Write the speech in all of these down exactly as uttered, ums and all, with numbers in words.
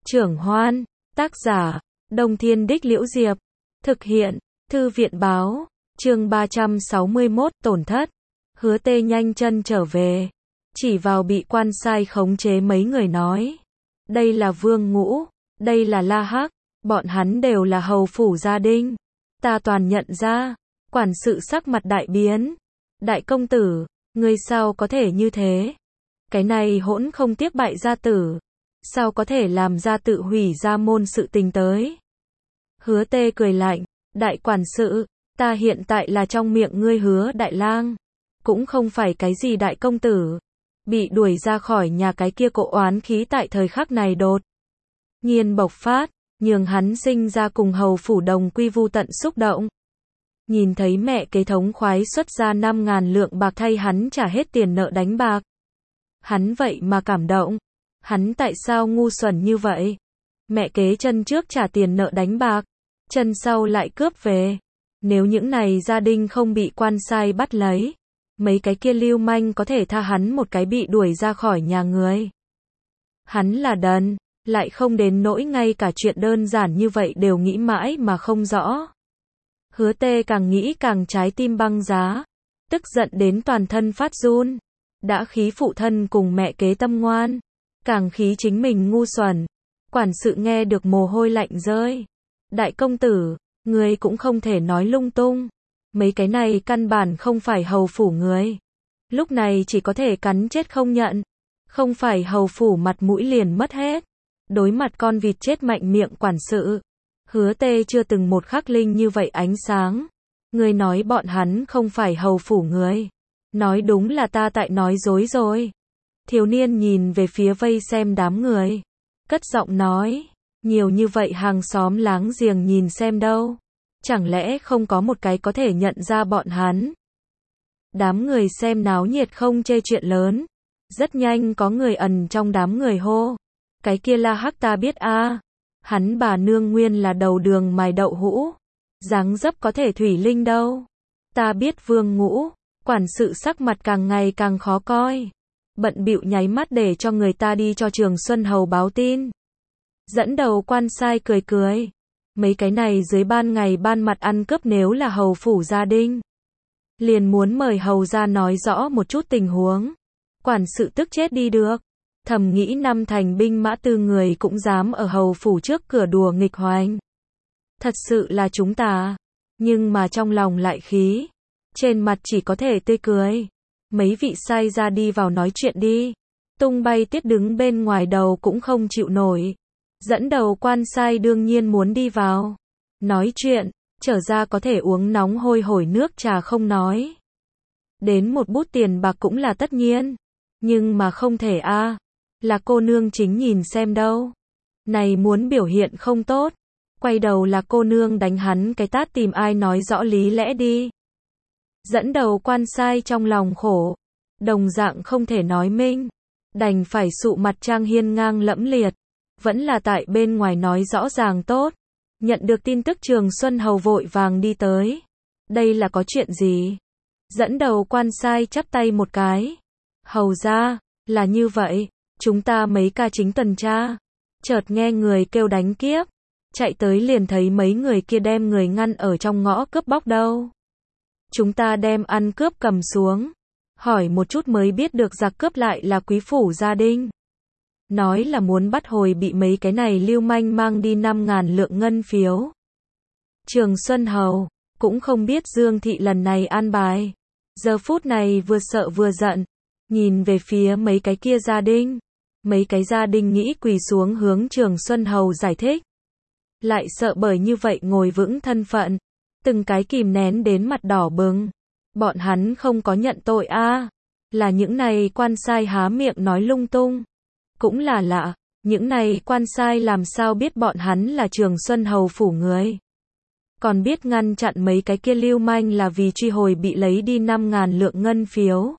Trưởng Hoan, tác giả, Đông Thiên Đích Liễu Diệp, thực hiện, Thư viện Báo, chương ba trăm sáu mươi mốt, tổn thất. Hứa Tê nhanh chân trở về, chỉ vào bị quan sai khống chế mấy người nói. Đây là Vương Ngũ, đây là La Hắc, bọn hắn đều là hầu phủ gia đình. Ta toàn nhận ra, quản sự sắc mặt đại biến. Đại công tử, ngươi sao có thể như thế? Cái này hỗn không tiếc bại gia tử. Sao có thể làm ra tự hủy gia môn sự tình tới? Hứa Tê cười lạnh, đại quản sự, ta hiện tại là trong miệng ngươi Hứa đại lang, cũng không phải cái gì đại công tử. Bị đuổi ra khỏi nhà cái kia cỗ oán khí tại thời khắc này đột nhiên bộc phát, nhường hắn sinh ra cùng hầu phủ đồng quy vu tận xúc động. Nhìn thấy mẹ kế thống khoái xuất ra năm ngàn lượng bạc thay hắn trả hết tiền nợ đánh bạc. Hắn vậy mà cảm động. Hắn tại sao ngu xuẩn như vậy? Mẹ kế chân trước trả tiền nợ đánh bạc, chân sau lại cướp về. Nếu những này gia đình không bị quan sai bắt lấy, mấy cái kia lưu manh có thể tha hắn một cái bị đuổi ra khỏi nhà người. Hắn là đần, lại không đến nỗi ngay cả chuyện đơn giản như vậy đều nghĩ mãi mà không rõ. Hứa Tê càng nghĩ càng trái tim băng giá, tức giận đến toàn thân phát run. Đã khí phụ thân cùng mẹ kế tâm ngoan, càng khí chính mình ngu xuẩn. Quản sự nghe được mồ hôi lạnh rơi. Đại công tử, ngươi cũng không thể nói lung tung. Mấy cái này căn bản không phải hầu phủ người. Lúc này chỉ có thể cắn chết không nhận. Không phải hầu phủ mặt mũi liền mất hết. Đối mặt con vịt chết mạnh miệng quản sự. Hứa Tê chưa từng một khắc linh như vậy ánh sáng. Ngươi nói bọn hắn không phải hầu phủ người. Nói đúng là ta tại nói dối rồi. Thiếu niên nhìn về phía vây xem đám người. Cất giọng nói. Nhiều như vậy hàng xóm láng giềng nhìn xem đâu. Chẳng lẽ không có một cái có thể nhận ra bọn hắn? Đám người xem náo nhiệt không chê chuyện lớn. Rất nhanh có người ẩn trong đám người hô. Cái kia La Hắc ta biết a, hắn bà nương nguyên là đầu đường mài đậu hũ. Dáng dấp có thể thủy linh đâu. Ta biết Vương Ngũ. Quản sự sắc mặt càng ngày càng khó coi. Bận bịu nháy mắt để cho người ta đi cho Trường Xuân Hầu báo tin. Dẫn đầu quan sai cười cười. Mấy cái này dưới ban ngày ban mặt ăn cướp nếu là hầu phủ gia đình. Liền muốn mời hầu ra nói rõ một chút tình huống. Quản sự tức chết đi được. Thầm nghĩ năm thành binh mã tư người cũng dám ở hầu phủ trước cửa đùa nghịch hoành. Thật sự là chúng ta. Nhưng mà trong lòng lại khí. Trên mặt chỉ có thể tươi cười. Mấy vị sai ra đi vào nói chuyện đi. Tung Bay Tiết đứng bên ngoài đầu cũng không chịu nổi. Dẫn đầu quan sai đương nhiên muốn đi vào. Nói chuyện, trở ra có thể uống nóng hôi hổi nước trà không nói. Đến một bút tiền bạc cũng là tất nhiên. Nhưng mà không thể a, à, là cô nương chính nhìn xem đâu. Này muốn biểu hiện không tốt. Quay đầu là cô nương đánh hắn cái tát tìm ai nói rõ lý lẽ đi. Dẫn đầu quan sai trong lòng khổ. Đồng dạng không thể nói minh. Đành phải sụ mặt trang hiên ngang lẫm liệt. Vẫn là tại bên ngoài nói rõ ràng tốt. Nhận được tin tức Trường Xuân Hầu vội vàng đi tới. Đây là có chuyện gì? Dẫn đầu quan sai chắp tay một cái. Hầu ra, là như vậy. Chúng ta mấy ca chính tuần tra. Chợt nghe người kêu đánh kiếp. Chạy tới liền thấy mấy người kia đem người ngăn ở trong ngõ cướp bóc đâu. Chúng ta đem ăn cướp cầm xuống. Hỏi một chút mới biết được giặc cướp lại là quý phủ gia đình. Nói là muốn bắt hồi bị mấy cái này lưu manh mang đi năm ngàn lượng ngân phiếu. Trường Xuân Hầu cũng không biết Dương Thị lần này an bài. Giờ phút này vừa sợ vừa giận. Nhìn về phía mấy cái kia gia đình. Mấy cái gia đình nghĩ quỳ xuống hướng Trường Xuân Hầu giải thích. Lại sợ bởi như vậy ngồi vững thân phận. Từng cái kìm nén đến mặt đỏ bừng. Bọn hắn không có nhận tội a, à, là những này quan sai há miệng nói lung tung. Cũng là lạ, những này quan sai làm sao biết bọn hắn là Trường Xuân Hầu phủ người. Còn biết ngăn chặn mấy cái kia lưu manh là vì truy hồi bị lấy đi năm ngàn lượng ngân phiếu.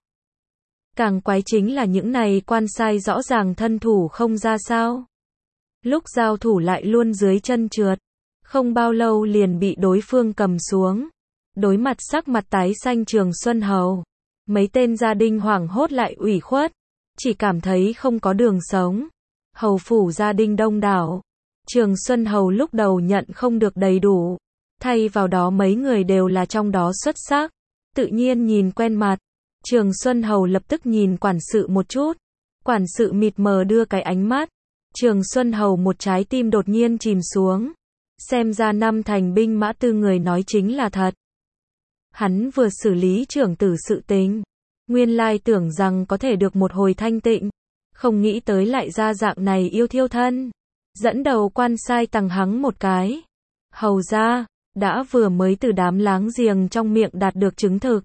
Càng quái chính là những này quan sai rõ ràng thân thủ không ra sao. Lúc giao thủ lại luôn dưới chân trượt. Không bao lâu liền bị đối phương cầm xuống. Đối mặt sắc mặt tái xanh Trường Xuân Hầu. Mấy tên gia đình hoảng hốt lại ủy khuất. Chỉ cảm thấy không có đường sống. Hầu phủ gia đình đông đảo. Trường Xuân Hầu lúc đầu nhận không được đầy đủ, thay vào đó mấy người đều là trong đó xuất sắc, tự nhiên nhìn quen mặt. Trường Xuân Hầu lập tức nhìn quản sự một chút, quản sự mịt mờ đưa cái ánh mắt. Trường Xuân Hầu một trái tim đột nhiên chìm xuống, xem ra năm thành binh mã tư người nói chính là thật. Hắn vừa xử lý trưởng tử sự tình, nguyên lai tưởng rằng có thể được một hồi thanh tịnh, không nghĩ tới lại ra dạng này yêu thiêu thân. Dẫn đầu quan sai tằng hắng một cái. Hầu ra, đã vừa mới từ đám láng giềng trong miệng đạt được chứng thực.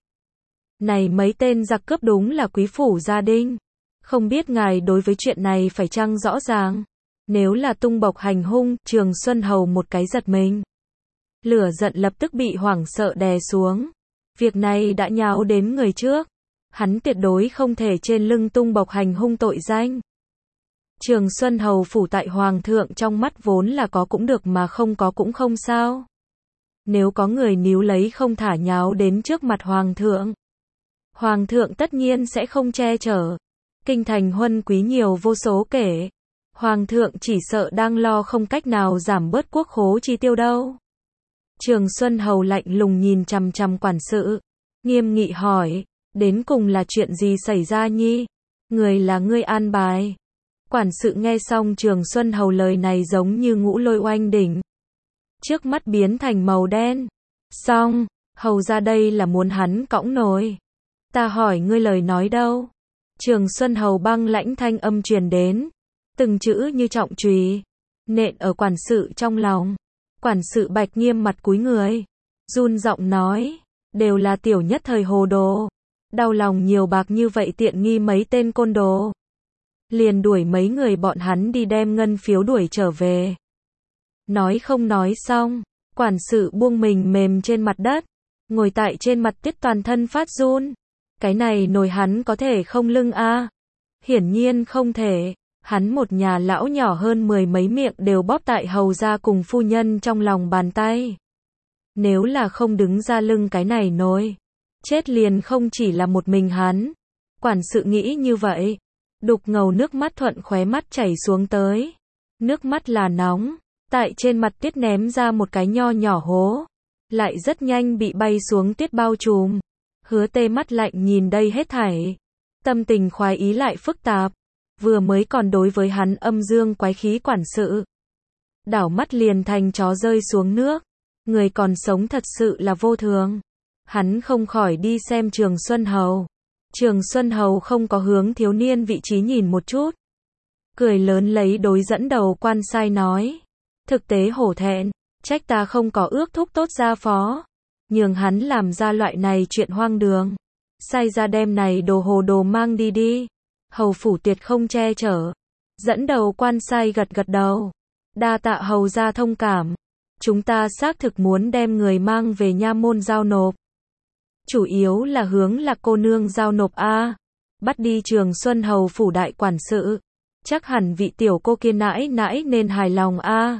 Này mấy tên giặc cướp đúng là quý phủ gia đình. Không biết ngài đối với chuyện này phải chăng rõ ràng. Nếu là tung bộc hành hung, Trường Xuân Hầu một cái giật mình. Lửa giận lập tức bị hoảng sợ đè xuống. Việc này đã nháo đến người trước. Hắn tuyệt đối không thể trên lưng tung bộc hành hung tội danh. Trường Xuân Hầu phủ tại Hoàng thượng trong mắt vốn là có cũng được mà không có cũng không sao. Nếu có người níu lấy không thả nháo đến trước mặt Hoàng thượng, Hoàng thượng tất nhiên sẽ không che chở. Kinh thành huân quý nhiều vô số kể. Hoàng thượng chỉ sợ đang lo không cách nào giảm bớt quốc khố chi tiêu đâu. Trường Xuân Hầu lạnh lùng nhìn chằm chằm quản sự, nghiêm nghị hỏi, đến cùng là chuyện gì xảy ra nhi? Người là ngươi an bài. Quản sự nghe xong Trường Xuân Hầu lời này giống như ngũ lôi oanh đỉnh. Trước mắt biến thành màu đen. Xong, hầu ra đây là muốn hắn cõng nồi. Ta hỏi ngươi lời nói đâu? Trường Xuân Hầu băng lãnh thanh âm truyền đến. Từng chữ như trọng chùy nện ở quản sự trong lòng. Quản sự bạch nghiêm mặt cúi người, run giọng nói, đều là tiểu nhất thời hồ đồ. Đau lòng nhiều bạc như vậy tiện nghi mấy tên côn đồ. Liền đuổi mấy người bọn hắn đi đem ngân phiếu đuổi trở về. Nói không nói xong, quản sự buông mình mềm trên mặt đất, ngồi tại trên mặt tiết toàn thân phát run. Cái này nồi hắn có thể không lưng a? Hiển nhiên không thể. Hắn một nhà lão nhỏ hơn mười mấy miệng đều bóp tại hầu ra cùng phu nhân trong lòng bàn tay. Nếu là không đứng ra lưng cái này nồi, chết liền không chỉ là một mình hắn. Quản sự nghĩ như vậy, đục ngầu nước mắt thuận khóe mắt chảy xuống tới. Nước mắt là nóng, tại trên mặt Tiết ném ra một cái nho nhỏ hố, lại rất nhanh bị bay xuống Tiết bao trùm. Hứa Tê mắt lạnh nhìn đây hết thảy, tâm tình khoái ý lại phức tạp. Vừa mới còn đối với hắn âm dương quái khí quản sự, đảo mắt liền thành chó rơi xuống nước. Người còn sống thật sự là vô thường. Hắn không khỏi đi xem Trường Xuân Hầu. Trường Xuân Hầu không có hướng thiếu niên vị trí nhìn một chút, cười lớn lấy đối dẫn đầu quan sai nói, thực tế hổ thẹn, trách ta không có ước thúc tốt gia phó, nhường hắn làm ra loại này chuyện hoang đường, sai ra đem này đồ hồ đồ mang đi đi. Hầu phủ tuyệt không che chở. Dẫn đầu quan sai gật gật đầu, đa tạ hầu gia thông cảm. Chúng ta xác thực muốn đem người mang về nha môn giao nộp. Chủ yếu là hướng Lạc cô nương giao nộp a. Bắt đi Trường Xuân Hầu phủ đại quản sự, chắc hẳn vị tiểu cô kia nãi nãi nên hài lòng a.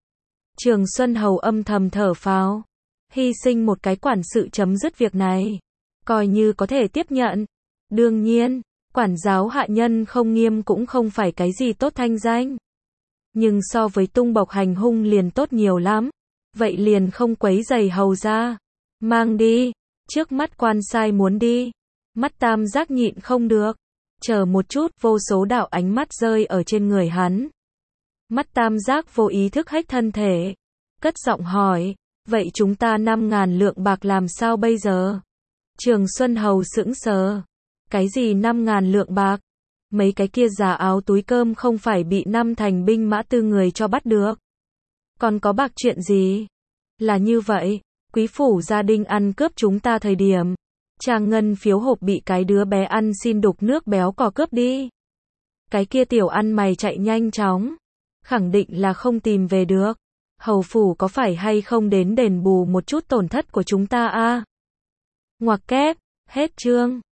Trường Xuân Hầu âm thầm thở phào, hy sinh một cái quản sự chấm dứt việc này, coi như có thể tiếp nhận. Đương nhiên, quản giáo hạ nhân không nghiêm cũng không phải cái gì tốt thanh danh. Nhưng so với tung bộc hành hung liền tốt nhiều lắm. Vậy liền không quấy rầy hầu ra. Mang đi. Trước mắt quan sai muốn đi. Mắt tam giác nhịn không được. Chờ một chút, vô số đạo ánh mắt rơi ở trên người hắn. Mắt tam giác vô ý thức hách thân thể. Cất giọng hỏi, vậy chúng ta năm ngàn lượng bạc làm sao bây giờ? Trường Xuân Hầu sững sờ. Cái gì năm ngàn lượng bạc? Mấy cái kia giả áo túi cơm không phải bị năm thành binh mã tư người cho bắt được. Còn có bạc chuyện gì? Là như vậy, quý phủ gia đình ăn cướp chúng ta thời điểm, trang ngân phiếu hộp bị cái đứa bé ăn xin đục nước béo cò cướp đi. Cái kia tiểu ăn mày chạy nhanh chóng, khẳng định là không tìm về được. Hầu phủ có phải hay không đến đền bù một chút tổn thất của chúng ta a? Ngoặc kép, hết chương.